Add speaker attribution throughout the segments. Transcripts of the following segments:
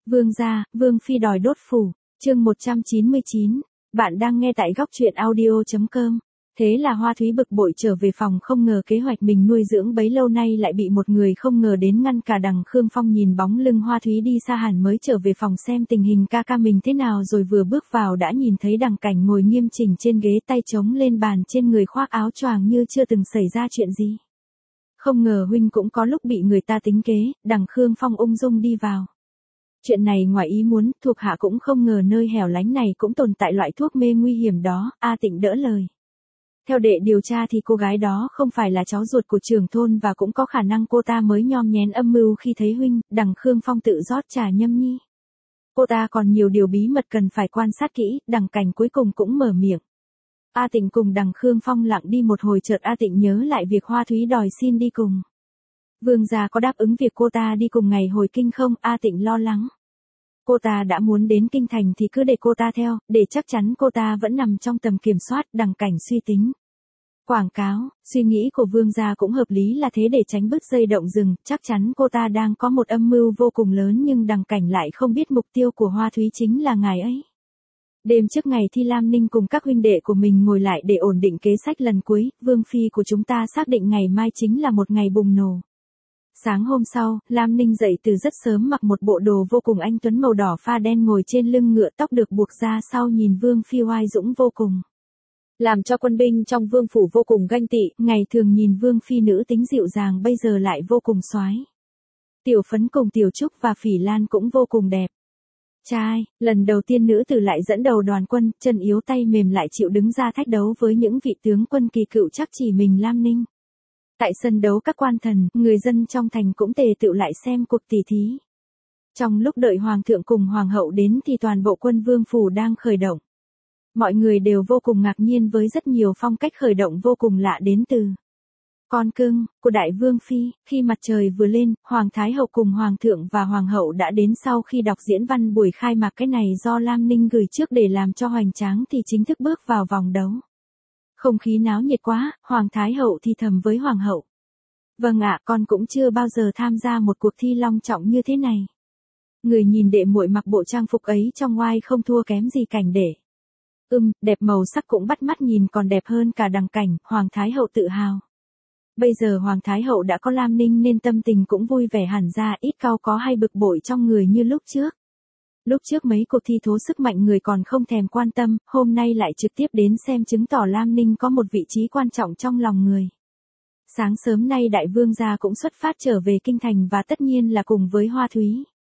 Speaker 1: Vương gia, Vương phi đòi đốt phủ, chương 199. Bạn đang nghe tại góc truyện audio.com. Thế là Hoa Thúy bực bội trở về phòng, không ngờ kế hoạch mình nuôi dưỡng bấy lâu nay lại bị một người không ngờ đến ngăn cả. Đằng Khương Phong nhìn bóng lưng Hoa Thúy đi xa hẳn mới trở về phòng xem tình hình ca mình thế nào, rồi vừa bước vào đã nhìn thấy Đằng Cảnh ngồi nghiêm chỉnh trên ghế, tay chống lên bàn, trên người khoác áo choàng như chưa từng xảy ra chuyện gì. Không ngờ huynh cũng có lúc bị người ta tính kế. Đằng Khương Phong ung dung đi vào. Chuyện này ngoài ý muốn, thuộc hạ cũng không ngờ nơi hẻo lánh này cũng tồn tại loại thuốc mê nguy hiểm đó. A Tịnh đỡ lời. Theo đệ điều tra thì cô gái đó không phải là cháu ruột của trưởng thôn, và cũng có khả năng cô ta mới nhom nhén âm mưu khi thấy huynh. Đằng Khương Phong tự rót trà nhâm nhi. Cô ta còn nhiều điều bí mật cần phải quan sát kỹ. Đằng Cảnh cuối cùng cũng mở miệng. A Tịnh cùng Đằng Khương Phong lặng đi một hồi, chợt A Tịnh nhớ lại việc Hoa Thúy đòi xin đi cùng. Vương gia có đáp ứng việc cô ta đi cùng ngày hồi kinh không? A Tịnh lo lắng. Cô ta đã muốn đến kinh thành thì cứ để cô ta theo, để chắc chắn cô ta vẫn nằm trong tầm kiểm soát. Đằng Cảnh suy tính. Quảng cáo, suy nghĩ của vương gia cũng hợp lý, là thế để tránh bứt dây động rừng, chắc chắn cô ta đang có một âm mưu vô cùng lớn, nhưng Đằng Cảnh lại không biết mục tiêu của Hoa Thúy chính là ngài ấy. Đêm trước ngày thi, Lam Ninh cùng các huynh đệ của mình ngồi lại để ổn định kế sách lần cuối. Vương phi của chúng ta xác định ngày mai chính là một ngày bùng nổ. Sáng hôm sau, Lam Ninh dậy từ rất sớm, mặc một bộ đồ vô cùng anh tuấn màu đỏ pha đen, ngồi trên lưng ngựa, tóc được buộc ra sau, nhìn Vương phi oai dũng vô cùng, làm cho quân binh trong vương phủ vô cùng ganh tị. Ngày thường nhìn Vương phi nữ tính dịu dàng, bây giờ lại vô cùng soái. Tiểu Phấn cùng Tiểu Trúc và Phỉ Lan cũng vô cùng đẹp trai. Lần đầu tiên nữ tử lại dẫn đầu đoàn quân, chân yếu tay mềm lại chịu đứng ra thách đấu với những vị tướng quân kỳ cựu, chắc chỉ mình Lam Ninh. Tại sân đấu các quan thần, người dân trong thành cũng tề tựu lại xem cuộc tỷ thí. Trong lúc đợi hoàng thượng cùng hoàng hậu đến thì toàn bộ quân vương phủ đang khởi động. Mọi người đều vô cùng ngạc nhiên với rất nhiều phong cách khởi động vô cùng lạ đến từ con cưng của đại vương phi. Khi mặt trời vừa lên, hoàng thái hậu cùng hoàng thượng và hoàng hậu đã đến. Sau khi đọc diễn văn buổi khai mạc, cái này do Lam Ninh gửi trước để làm cho hoành tráng, thì chính thức bước vào vòng đấu. Không khí náo nhiệt quá, hoàng thái hậu thì thầm với hoàng hậu. Vâng ạ, con cũng chưa bao giờ tham gia một cuộc thi long trọng như thế này. Người nhìn đệ muội mặc bộ trang phục ấy trong oai không thua kém gì Cảnh đệ. Đẹp, màu sắc cũng bắt mắt, nhìn còn đẹp hơn cả Đằng Cảnh. Hoàng thái hậu tự hào. Bây giờ hoàng thái hậu đã có Lam Ninh nên tâm tình cũng vui vẻ hẳn ra, ít cau có hay bực bội trong người như lúc trước. Lúc trước mấy cuộc thi thố sức mạnh người còn không thèm quan tâm, hôm nay lại trực tiếp đến xem, chứng tỏ Lam Ninh có một vị trí quan trọng trong lòng người. Sáng sớm nay đại vương gia cũng xuất phát trở về kinh thành, và tất nhiên là cùng với Hoa Thúy.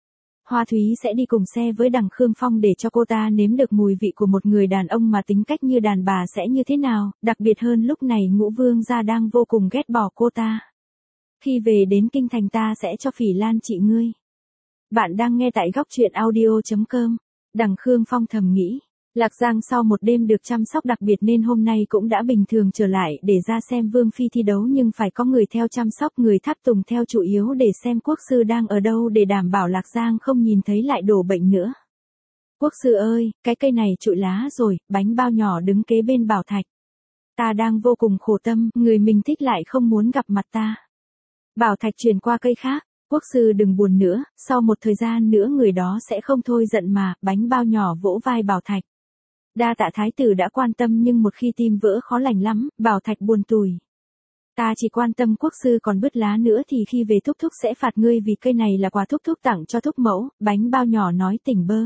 Speaker 1: Hoa Thúy sẽ đi cùng xe với Đằng Khương Phong để cho cô ta nếm được mùi vị của một người đàn ông mà tính cách như đàn bà sẽ như thế nào, đặc biệt hơn lúc này Ngũ vương gia đang vô cùng ghét bỏ cô ta. Khi về đến kinh thành ta sẽ cho Phỉ Lan chị ngươi. Bạn đang nghe tại góc truyện audio.com. Đằng Khương Phong thầm nghĩ. Lạc Giang sau một đêm được chăm sóc đặc biệt nên hôm nay cũng đã bình thường trở lại để ra xem Vương phi thi đấu, nhưng phải có người theo chăm sóc, người tháp tùng theo chủ yếu để xem quốc sư đang ở đâu, để đảm bảo Lạc Giang không nhìn thấy lại đổ bệnh nữa. Quốc sư ơi, cái cây này trụi lá rồi. Bánh bao nhỏ đứng kế bên bảo Thạch. Ta đang vô cùng khổ tâm, người mình thích lại không muốn gặp mặt ta. Bảo Thạch chuyển qua cây khác. Quốc sư đừng buồn nữa, sau một thời gian nữa người đó sẽ không thôi giận mà. Bánh bao nhỏ vỗ vai Bảo Thạch. Đa tạ thái tử đã quan tâm, nhưng một khi tim vỡ khó lành lắm. Bảo Thạch buồn tủi. Ta chỉ quan tâm quốc sư còn bứt lá nữa thì khi về thúc thúc sẽ phạt ngươi, vì cây này là quà thúc thúc tặng cho thúc mẫu. Bánh bao nhỏ nói tỉnh bơ.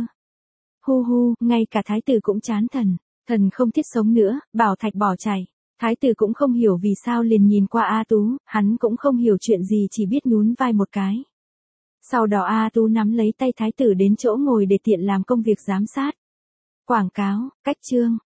Speaker 1: Hu, ngay cả thái tử cũng chán thần. Thần không thiết sống nữa. Bảo Thạch bỏ chạy. Thái tử cũng không hiểu vì sao, liền nhìn qua A Tú, hắn cũng không hiểu chuyện gì, chỉ biết nhún vai một cái. Sau đó A Tú nắm lấy tay thái tử đến chỗ ngồi để tiện làm công việc giám sát. Quảng cáo, cách chương.